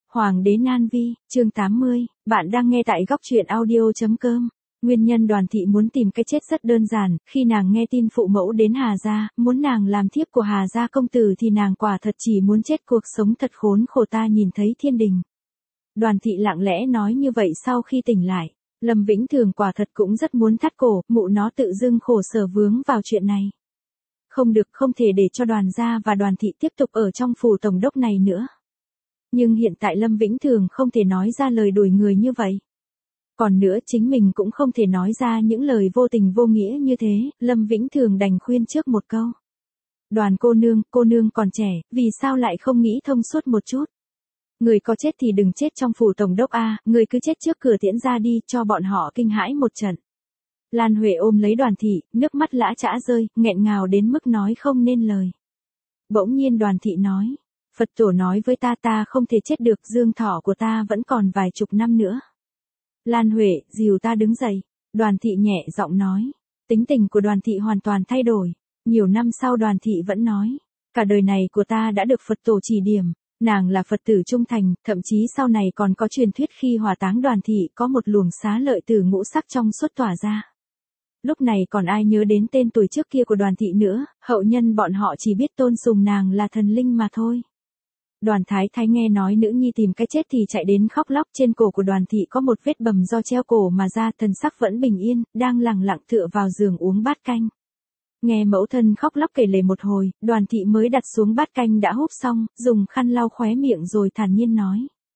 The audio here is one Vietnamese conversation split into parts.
Hoàng đế Nan Vi, chương 80, bạn đang nghe tại góc truyện audio.com. Nguyên nhân Đoàn Thị muốn tìm cái chết rất đơn giản, khi nàng nghe tin phụ mẫu đến Hà Gia, muốn nàng làm thiếp của Hà Gia công tử thì nàng quả thật chỉ muốn chết, cuộc sống thật khốn khổ, ta nhìn thấy thiên đình. Đoàn Thị lặng lẽ nói như vậy sau khi tỉnh lại. Lâm Vĩnh Thường quả thật cũng rất muốn thắt cổ, mụ nó tự dưng khổ sở vướng vào chuyện này. Không được, không thể để cho Đoàn Gia và Đoàn Thị tiếp tục ở trong phủ tổng đốc này nữa. Nhưng hiện tại Lâm Vĩnh Thường không thể nói ra lời đuổi người như vậy. Còn nữa chính mình cũng không thể nói ra những lời vô tình vô nghĩa như thế, Lâm Vĩnh Thường đành khuyên trước một câu. Đoàn cô nương còn trẻ, vì sao lại không nghĩ thông suốt một chút? Người có chết thì đừng chết trong phủ tổng đốc a, người cứ chết trước cửa tiễn ra đi, cho bọn họ kinh hãi một trận. Lan Huệ ôm lấy Đoàn Thị, nước mắt lã chã rơi, nghẹn ngào đến mức nói không nên lời. Bỗng nhiên Đoàn Thị nói. Phật tổ nói với ta không thể chết được, dương thọ của ta vẫn còn vài chục năm nữa. Lan Huệ, dìu ta đứng dậy. Đoàn Thị nhẹ giọng nói. Tính tình của Đoàn Thị hoàn toàn thay đổi. Nhiều năm sau Đoàn Thị vẫn nói. Cả đời này của ta đã được Phật tổ chỉ điểm. Nàng là Phật tử trung thành, thậm chí sau này còn có truyền thuyết khi hỏa táng Đoàn Thị có một luồng xá lợi từ ngũ sắc trong suốt tỏa ra. Lúc này còn ai nhớ đến tên tuổi trước kia của Đoàn Thị nữa, hậu nhân bọn họ chỉ biết tôn sùng nàng là thần linh mà thôi. Đoàn Thái Thái nghe nói nữ nhi tìm cái chết thì chạy đến khóc lóc, trên cổ của Đoàn Thị có một vết bầm do treo cổ mà ra, thần sắc vẫn bình yên, đang lặng lặng tựa vào giường uống bát canh. Nghe mẫu thân khóc lóc kể lể một hồi, Đoàn Thị mới đặt xuống bát canh đã húp xong, dùng khăn lau khóe miệng rồi thản nhiên nói.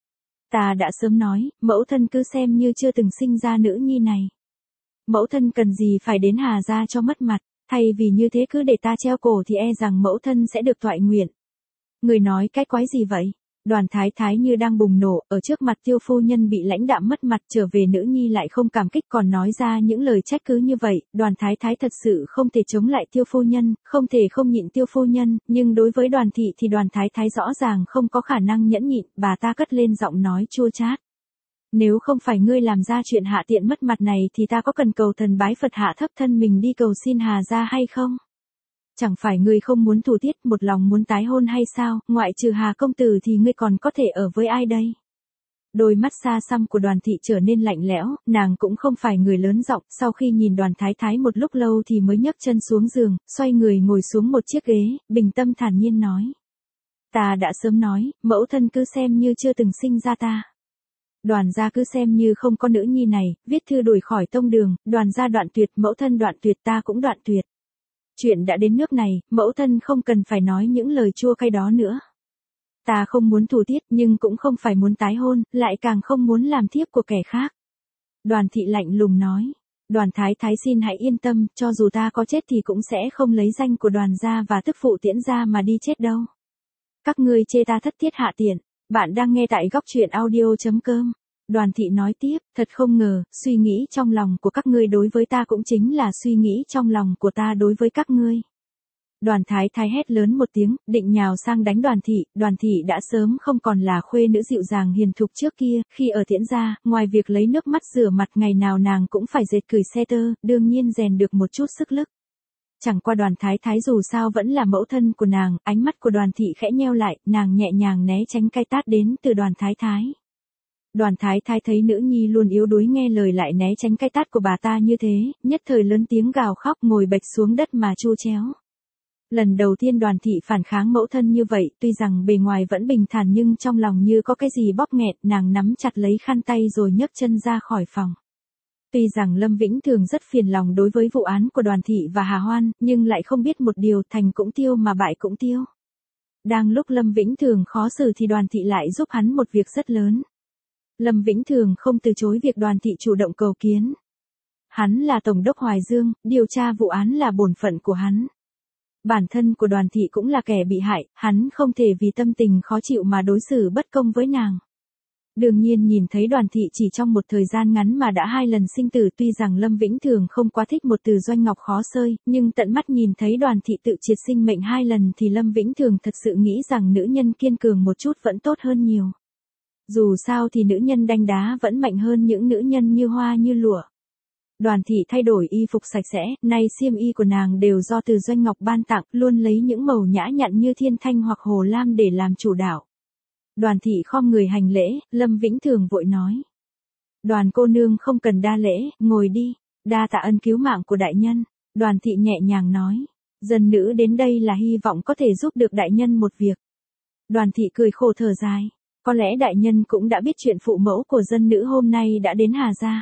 Ta đã sớm nói, mẫu thân cứ xem như chưa từng sinh ra nữ nhi này. Mẫu thân cần gì phải đến Hà Gia cho mất mặt, thay vì như thế cứ để ta treo cổ thì e rằng mẫu thân sẽ được toại nguyện. Người nói cái quái gì vậy? Đoàn Thái Thái như đang bùng nổ, ở trước mặt Tiêu phu nhân bị lãnh đạm mất mặt, trở về nữ nhi lại không cảm kích còn nói ra những lời trách cứ như vậy. Đoàn Thái Thái thật sự không thể chống lại Tiêu phu nhân, không thể không nhịn Tiêu phu nhân, nhưng đối với Đoàn Thị thì Đoàn Thái Thái rõ ràng không có khả năng nhẫn nhịn, bà ta cất lên giọng nói chua chát. Nếu không phải ngươi làm ra chuyện hạ tiện mất mặt này thì ta có cần cầu thần bái Phật hạ thấp thân mình đi cầu xin Hà Gia hay không? Chẳng phải ngươi không muốn thủ tiết, một lòng muốn tái hôn hay sao, ngoại trừ Hà công tử thì ngươi còn có thể ở với ai đây? Đôi mắt xa xăm của Đoàn Thị trở nên lạnh lẽo, nàng cũng không phải người lớn giọng, sau khi nhìn Đoàn Thái Thái một lúc lâu thì mới nhấc chân xuống giường, xoay người ngồi xuống một chiếc ghế, bình tâm thản nhiên nói. Ta đã sớm nói, mẫu thân cứ xem như chưa từng sinh ra ta. Đoàn gia cứ xem như không có nữ nhi này, viết thư đuổi khỏi tông đường, Đoàn gia đoạn tuyệt, mẫu thân đoạn tuyệt, ta cũng đoạn tuyệt. Chuyện đã đến nước này, mẫu thân không cần phải nói những lời chua cay đó nữa. Ta không muốn thủ tiết nhưng cũng không phải muốn tái hôn, lại càng không muốn làm thiếp của kẻ khác. Đoàn Thị lạnh lùng nói. Đoàn Thái Thái xin hãy yên tâm, cho dù ta có chết thì cũng sẽ không lấy danh của Đoàn gia và tức phụ tiễn gia mà đi chết đâu. Các ngươi chê ta thất tiết hạ tiện. Bạn đang nghe tại góc truyện audio.com. Đoàn Thị nói tiếp, thật không ngờ, suy nghĩ trong lòng của các ngươi đối với ta cũng chính là suy nghĩ trong lòng của ta đối với các ngươi. Đoàn Thái Thái hét lớn một tiếng, định nhào sang đánh Đoàn Thị đã sớm không còn là khuê nữ dịu dàng hiền thục trước kia, khi ở tiễn gia, ngoài việc lấy nước mắt rửa mặt ngày nào nàng cũng phải dệt cửi xe tơ, đương nhiên rèn được một chút sức lực. Chẳng qua Đoàn Thái Thái dù sao vẫn là mẫu thân của nàng, ánh mắt của Đoàn Thị khẽ nheo lại, nàng nhẹ nhàng né tránh cái tát đến từ Đoàn Thái Thái. Đoàn Thái Thái thấy nữ nhi luôn yếu đuối nghe lời lại né tránh cái tát của bà ta như thế, nhất thời lớn tiếng gào khóc ngồi bệt xuống đất mà chu chéo. Lần đầu tiên Đoàn Thị phản kháng mẫu thân như vậy, tuy rằng bề ngoài vẫn bình thản nhưng trong lòng như có cái gì bóp nghẹt, nàng nắm chặt lấy khăn tay rồi nhấc chân ra khỏi phòng. Tuy rằng Lâm Vĩnh Thường rất phiền lòng đối với vụ án của Đoàn Thị và Hà Hoan, nhưng lại không biết một điều, thành cũng tiêu mà bại cũng tiêu. Đang lúc Lâm Vĩnh Thường khó xử thì Đoàn Thị lại giúp hắn một việc rất lớn. Lâm Vĩnh Thường không từ chối việc Đoàn Thị chủ động cầu kiến. Hắn là Tổng đốc Hoài Dương, điều tra vụ án là bổn phận của hắn. Bản thân của Đoàn Thị cũng là kẻ bị hại, hắn không thể vì tâm tình khó chịu mà đối xử bất công với nàng. Đương nhiên nhìn thấy Đoàn Thị chỉ trong một thời gian ngắn mà đã 2 lần sinh tử, tuy rằng Lâm Vĩnh Thường không quá thích một từ doanh ngọc khó xơi, nhưng tận mắt nhìn thấy Đoàn Thị tự triệt sinh mệnh 2 lần thì Lâm Vĩnh Thường thật sự nghĩ rằng nữ nhân kiên cường một chút vẫn tốt hơn nhiều. Dù sao thì nữ nhân đanh đá vẫn mạnh hơn những nữ nhân như hoa như lụa. Đoàn Thị thay đổi y phục sạch sẽ, nay xiêm y của nàng đều do từ doanh ngọc ban tặng, luôn lấy những màu nhã nhặn như thiên thanh hoặc hồ lam để làm chủ đạo. Đoàn thị khom người hành lễ, Lâm Vĩnh Thường vội nói. Đoàn cô nương không cần đa lễ, ngồi đi, đa tạ ân cứu mạng của đại nhân. Đoàn thị nhẹ nhàng nói. Dân nữ đến đây là hy vọng có thể giúp được đại nhân một việc. Đoàn thị cười khổ thở dài. Có lẽ đại nhân cũng đã biết chuyện phụ mẫu của dân nữ hôm nay đã đến Hà Gia.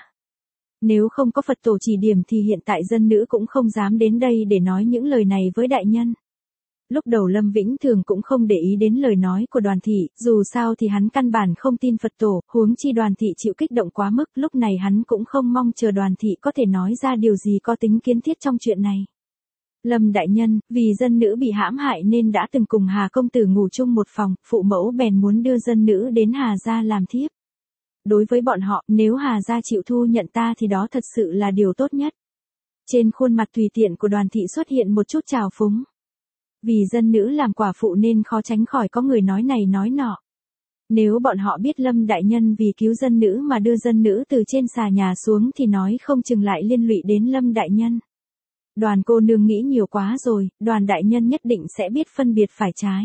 Nếu không có Phật tổ chỉ điểm thì hiện tại dân nữ cũng không dám đến đây để nói những lời này với đại nhân. Lúc đầu Lâm Vĩnh Thường cũng không để ý đến lời nói của đoàn thị, dù sao thì hắn căn bản không tin Phật tổ, huống chi đoàn thị chịu kích động quá mức, lúc này hắn cũng không mong chờ đoàn thị có thể nói ra điều gì có tính kiến thiết trong chuyện này. Lâm đại nhân, vì dân nữ bị hãm hại nên đã từng cùng Hà công tử ngủ chung một phòng, phụ mẫu bèn muốn đưa dân nữ đến Hà Gia làm thiếp. Đối với bọn họ, nếu Hà Gia chịu thu nhận ta thì đó thật sự là điều tốt nhất. Trên khuôn mặt tùy tiện của đoàn thị xuất hiện một chút trào phúng. Vì dân nữ làm quả phụ nên khó tránh khỏi có người nói này nói nọ. Nếu bọn họ biết Lâm đại nhân vì cứu dân nữ mà đưa dân nữ từ trên xà nhà xuống thì nói không chừng lại liên lụy đến Lâm đại nhân. Đoàn cô nương nghĩ nhiều quá rồi, đoàn đại nhân nhất định sẽ biết phân biệt phải trái.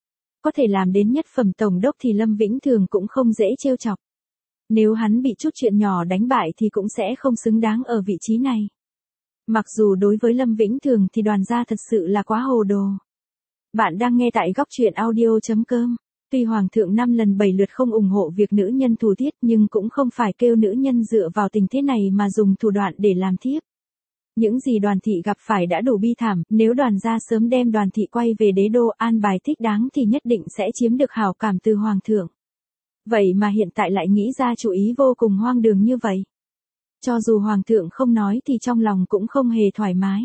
Có thể làm đến nhất phẩm tổng đốc thì Lâm Vĩnh Thường cũng không dễ trêu chọc. Nếu hắn bị chút chuyện nhỏ đánh bại thì cũng sẽ không xứng đáng ở vị trí này. Mặc dù đối với Lâm Vĩnh Thường thì đoàn gia thật sự là quá hồ đồ. Bạn đang nghe tại góc truyện audio.com. Tuy Hoàng thượng 5 lần 7 lượt không ủng hộ việc nữ nhân thù thiết nhưng cũng không phải kêu nữ nhân dựa vào tình thế này mà dùng thủ đoạn để làm thiếp. Những gì đoàn thị gặp phải đã đủ bi thảm, nếu đoàn gia sớm đem đoàn thị quay về đế đô an bài thích đáng thì nhất định sẽ chiếm được hảo cảm từ Hoàng thượng. Vậy mà hiện tại lại nghĩ ra chủ ý vô cùng hoang đường như vậy. Cho dù Hoàng thượng không nói thì trong lòng cũng không hề thoải mái.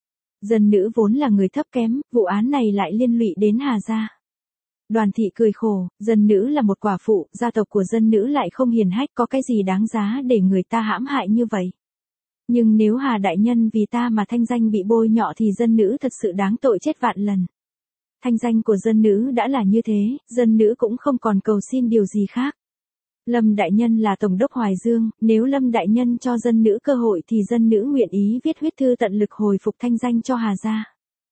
Dân nữ vốn là người thấp kém, vụ án này lại liên lụy đến Hà Gia. Đoàn thị cười khổ, dân nữ là một quả phụ, gia tộc của dân nữ lại không hiền hách, có cái gì đáng giá để người ta hãm hại như vậy. Nhưng nếu Hà đại nhân vì ta mà thanh danh bị bôi nhọ thì dân nữ thật sự đáng tội chết vạn lần. Thanh danh của dân nữ đã là như thế, dân nữ cũng không còn cầu xin điều gì khác. Lâm đại nhân là tổng đốc Hoài Dương, nếu Lâm đại nhân cho dân nữ cơ hội thì dân nữ nguyện ý viết huyết thư tận lực hồi phục thanh danh cho Hà Gia.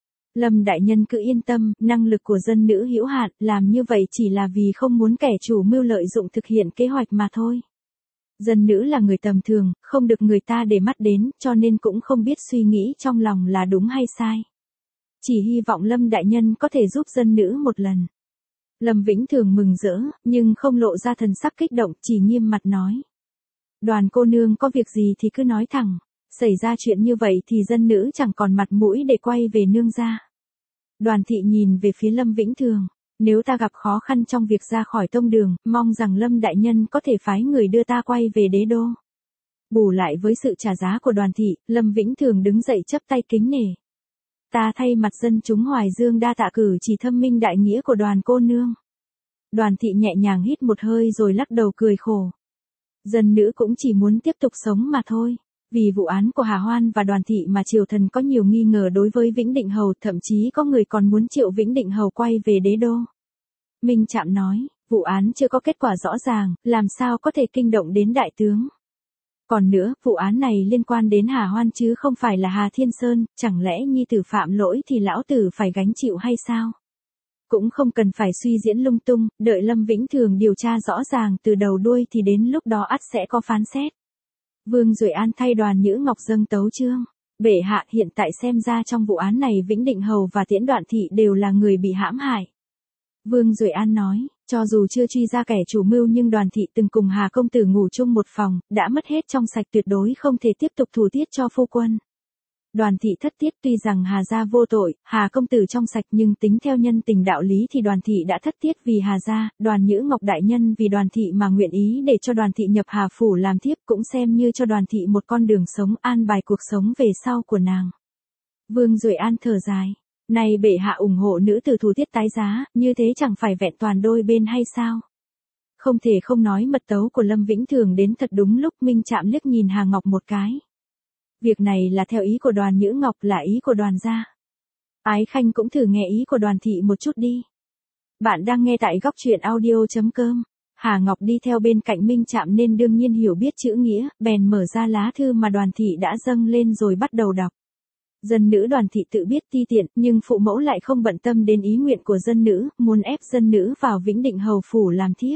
Lâm đại nhân cứ yên tâm, năng lực của dân nữ hữu hạn, làm như vậy chỉ là vì không muốn kẻ chủ mưu lợi dụng thực hiện kế hoạch mà thôi. Dân nữ là người tầm thường, không được người ta để mắt đến, cho nên cũng không biết suy nghĩ trong lòng là đúng hay sai. Chỉ hy vọng Lâm đại nhân có thể giúp dân nữ một lần. Lâm Vĩnh Thường mừng rỡ, nhưng không lộ ra thần sắc kích động, chỉ nghiêm mặt nói. Đoàn cô nương có việc gì thì cứ nói thẳng, xảy ra chuyện như vậy thì dân nữ chẳng còn mặt mũi để quay về nương gia. Đoàn thị nhìn về phía Lâm Vĩnh Thường, nếu ta gặp khó khăn trong việc ra khỏi tông đường, mong rằng Lâm đại nhân có thể phái người đưa ta quay về đế đô. Bù lại với sự trả giá của đoàn thị, Lâm Vĩnh Thường đứng dậy chắp tay kính nể. Ta thay mặt dân chúng Hoài Dương đa tạ cử chỉ thâm minh đại nghĩa của đoàn cô nương. Đoàn thị nhẹ nhàng hít một hơi rồi lắc đầu cười khổ. Dân nữ cũng chỉ muốn tiếp tục sống mà thôi. Vì vụ án của Hà Hoan và đoàn thị mà triều thần có nhiều nghi ngờ đối với Vĩnh Định Hầu, thậm chí có người còn muốn triệu Vĩnh Định Hầu quay về đế đô. Minh Trạm nói, vụ án chưa có kết quả rõ ràng, làm sao có thể kinh động đến đại tướng. Còn nữa, vụ án này liên quan đến Hà Hoan chứ không phải là Hà Thiên Sơn, chẳng lẽ nhi tử phạm lỗi thì lão tử phải gánh chịu hay sao? Cũng không cần phải suy diễn lung tung, đợi Lâm Vĩnh Thường điều tra rõ ràng từ đầu đuôi thì đến lúc đó ắt sẽ có phán xét. Vương Duệ An thay Đoàn Nhữ Ngọc dâng tấu chương. Bệ hạ, hiện tại xem ra trong vụ án này Vĩnh Định Hầu và Tiễn Đoạn Thị đều là người bị hãm hại. Vương Duệ An nói, cho dù chưa truy ra kẻ chủ mưu nhưng Đoàn Thị từng cùng Hà công tử ngủ chung một phòng, đã mất hết trong sạch, tuyệt đối không thể tiếp tục thủ tiết cho phu quân. Đoàn Thị thất tiết, tuy rằng Hà gia vô tội, Hà công tử trong sạch, nhưng tính theo nhân tình đạo lý thì Đoàn Thị đã thất tiết vì Hà gia. Đoàn Nhữ Ngọc đại nhân vì Đoàn Thị mà nguyện ý để cho Đoàn Thị nhập Hà phủ làm thiếp, cũng xem như cho Đoàn Thị một con đường sống, an bài cuộc sống về sau của nàng. Vương Duệ An thở dài, này bệ hạ ủng hộ nữ tử thủ tiết tái giá, như thế chẳng phải vẹn toàn đôi bên hay sao? Không thể không nói mật tấu của Lâm Vĩnh Thường đến thật đúng lúc. Minh Trạm liếc nhìn Hà Ngọc một cái. Việc này là theo ý của Đoàn Nhữ Ngọc, là ý của Đoàn gia. Ái Khanh cũng thử nghe ý của Đoàn thị một chút đi. Bạn đang nghe tại góc truyện audio.com. Hà Ngọc đi theo bên cạnh Minh Trạm nên đương nhiên hiểu biết chữ nghĩa, bèn mở ra lá thư mà Đoàn thị đã dâng lên rồi bắt đầu đọc. Dân nữ Đoàn thị tự biết ti tiện, nhưng phụ mẫu lại không bận tâm đến ý nguyện của dân nữ, muốn ép dân nữ vào Vĩnh Định hầu phủ làm thiếp.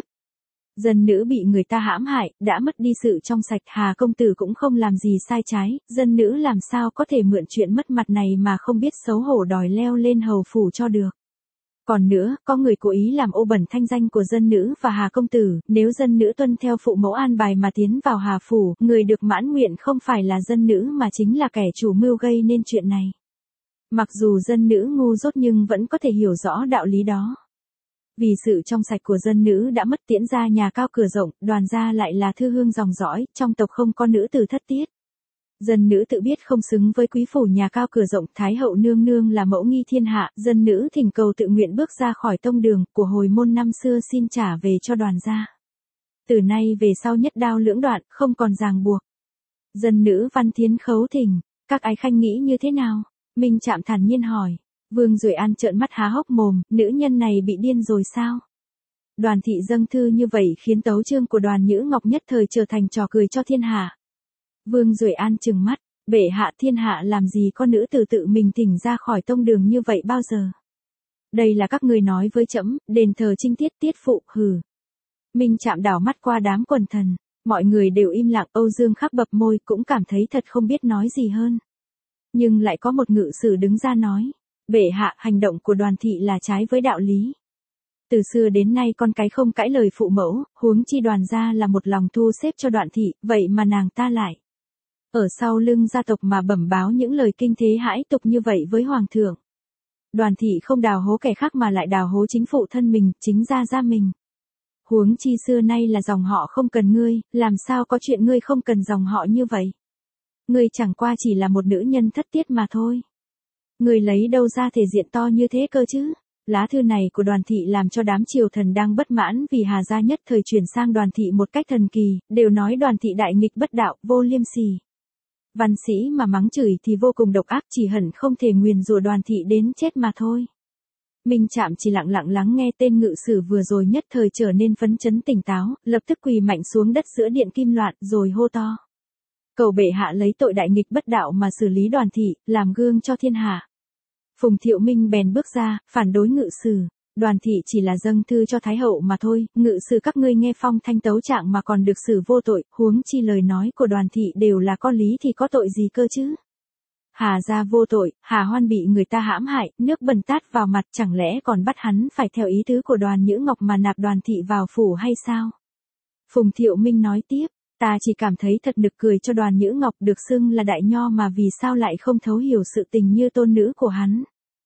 Dân nữ bị người ta hãm hại, đã mất đi sự trong sạch, Hà công tử cũng không làm gì sai trái, dân nữ làm sao có thể mượn chuyện mất mặt này mà không biết xấu hổ đòi leo lên hầu phủ cho được. Còn nữa, có người cố ý làm ô bẩn thanh danh của dân nữ và Hà công tử, nếu dân nữ tuân theo phụ mẫu an bài mà tiến vào Hà phủ, người được mãn nguyện không phải là dân nữ mà chính là kẻ chủ mưu gây nên chuyện này. Mặc dù dân nữ ngu dốt nhưng vẫn có thể hiểu rõ đạo lý đó. Vì sự trong sạch của dân nữ đã mất, Tiễn gia nhà cao cửa rộng, Đoàn gia lại là thư hương dòng dõi, trong tộc không có nữ tử thất tiết. Dân nữ tự biết không xứng với quý phủ nhà cao cửa rộng, Thái hậu nương nương là mẫu nghi thiên hạ, dân nữ thỉnh cầu tự nguyện bước ra khỏi tông đường của hồi môn năm xưa, xin trả về cho Đoàn gia. Từ nay về sau nhất đao lưỡng đoạn, không còn ràng buộc. Dân nữ văn thiến khấu thỉnh, các ái khanh nghĩ như thế nào? Minh Trạm thản nhiên hỏi. Vương Duệ An trợn mắt há hốc mồm, nữ nhân này bị điên rồi sao? Đoàn thị dâng thư như vậy khiến tấu chương của Đoàn Nhữ Ngọc nhất thời trở thành trò cười cho thiên hạ. Vương Duệ An trừng mắt, bệ hạ, thiên hạ làm gì có nữ tử tự mình thỉnh ra khỏi tông đường như vậy bao giờ? Đây là các người nói với trẫm, đền thờ trinh tiết tiết phụ, hừ. Minh Trạm đảo mắt qua đám quần thần, mọi người đều im lặng, Âu Dương Khắc bập môi cũng cảm thấy thật không biết nói gì hơn. Nhưng lại có một ngự sử đứng ra nói. Bệ hạ, hành động của Đoàn thị là trái với đạo lý. Từ xưa đến nay con cái không cãi lời phụ mẫu, huống chi Đoàn gia là một lòng thu xếp cho Đoàn thị, vậy mà nàng ta lại ở sau lưng gia tộc mà bẩm báo những lời kinh thế hãi tục như vậy với hoàng thượng. Đoàn thị không đào hố kẻ khác mà lại đào hố chính phụ thân mình, chính gia gia mình. Huống chi xưa nay là dòng họ không cần ngươi, làm sao có chuyện ngươi không cần dòng họ như vậy? Ngươi chẳng qua chỉ là một nữ nhân thất tiết mà thôi. Người lấy đâu ra thể diện to như thế cơ chứ? Lá thư này của Đoàn thị làm cho đám triều thần đang bất mãn vì Hà gia nhất thời chuyển sang Đoàn thị một cách thần kỳ, đều nói Đoàn thị đại nghịch bất đạo, vô liêm sỉ. Văn sĩ mà mắng chửi thì vô cùng độc ác, chỉ hận không thể nguyền rủa Đoàn thị đến chết mà thôi. Minh Trạm chỉ lặng lặng lắng nghe, tên ngự sử vừa rồi nhất thời trở nên phấn chấn tỉnh táo, lập tức quỳ mạnh xuống đất giữa điện kim loạn rồi hô to. Cầu bệ hạ lấy tội đại nghịch bất đạo mà xử lý Đoàn thị, làm gương cho thiên hạ. Phùng Thiệu Minh bèn bước ra, phản đối ngự sử. Đoàn thị chỉ là dâng thư cho Thái hậu mà thôi, ngự sử các ngươi nghe phong thanh tấu trạng mà còn được xử vô tội, huống chi lời nói của Đoàn thị đều là có lý thì có tội gì cơ chứ? Hà gia vô tội, Hà Hoan bị người ta hãm hại, nước bẩn tát vào mặt, chẳng lẽ còn bắt hắn phải theo ý tứ của Đoàn Nhữ Ngọc mà nạp Đoàn thị vào phủ hay sao? Phùng Thiệu Minh nói tiếp. Ta chỉ cảm thấy thật nực cười cho Đoàn Nhữ Ngọc, được xưng là đại nho mà vì sao lại không thấu hiểu sự tình như tôn nữ của hắn.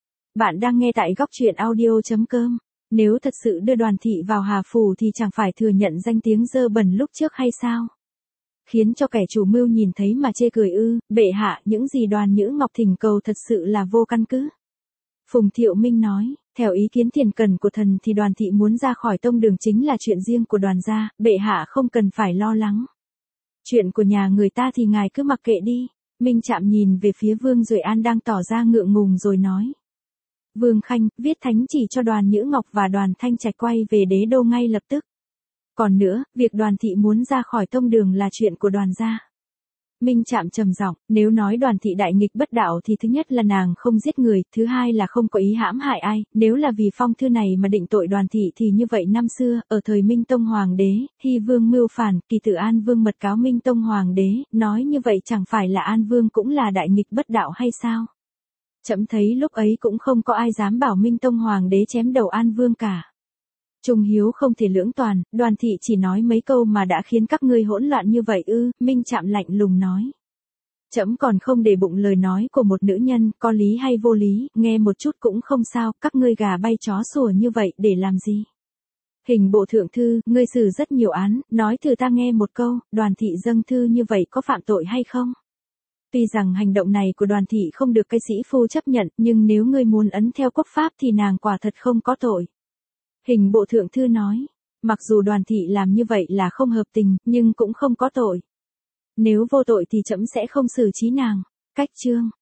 Bạn đang nghe tại góc truyện audio.com. Nếu thật sự đưa Đoàn thị vào Hà phủ thì chẳng phải thừa nhận danh tiếng dơ bẩn lúc trước hay sao? Khiến cho kẻ chủ mưu nhìn thấy mà chê cười ư? Bệ hạ, những gì Đoàn Nhữ Ngọc thỉnh cầu thật sự là vô căn cứ. Phùng Thiệu Minh nói, theo ý kiến thiền cần của thần thì Đoàn thị muốn ra khỏi tông đường chính là chuyện riêng của Đoàn gia, bệ hạ không cần phải lo lắng. Chuyện của nhà người ta thì ngài cứ mặc kệ đi. Minh Trạm nhìn về phía Vương Duệ An đang tỏ ra ngượng ngùng rồi nói. Vương Khanh, viết thánh chỉ cho Đoàn Nhữ Ngọc và Đoàn Thanh Trạch quay về đế đô ngay lập tức. Còn nữa, việc Đoàn thị muốn ra khỏi tông đường là chuyện của Đoàn gia. Minh Trạm trầm giọng, nếu nói Đoàn thị đại nghịch bất đạo thì thứ nhất là nàng không giết người, thứ hai là không có ý hãm hại ai, nếu là vì phong thư này mà định tội Đoàn thị thì như vậy năm xưa, ở thời Minh Tông Hoàng đế, Hy Vương mưu phản, Kỳ Tử An Vương mật cáo Minh Tông Hoàng đế, nói như vậy chẳng phải là An Vương cũng là đại nghịch bất đạo hay sao? Trẫm thấy lúc ấy cũng không có ai dám bảo Minh Tông Hoàng đế chém đầu An Vương cả. Trung hiếu không thể lưỡng toàn, Đoàn thị chỉ nói mấy câu mà đã khiến các ngươi hỗn loạn như vậy ư? Minh Trạm lạnh lùng nói. Trẫm còn không để bụng lời nói của một nữ nhân, có lý hay vô lý, nghe một chút cũng không sao, các ngươi gà bay chó sủa như vậy để làm gì? Hình bộ thượng thư, ngươi xử rất nhiều án, nói thử ta nghe một câu, Đoàn thị dâng thư như vậy có phạm tội hay không? Tuy rằng hành động này của Đoàn thị không được cái sĩ phu chấp nhận, nhưng nếu ngươi muốn ấn theo quốc pháp thì nàng quả thật không có tội. Hình bộ thượng thư nói, mặc dù Đoàn thị làm như vậy là không hợp tình, nhưng cũng không có tội. Nếu vô tội thì trẫm sẽ không xử trí nàng. Cách chương.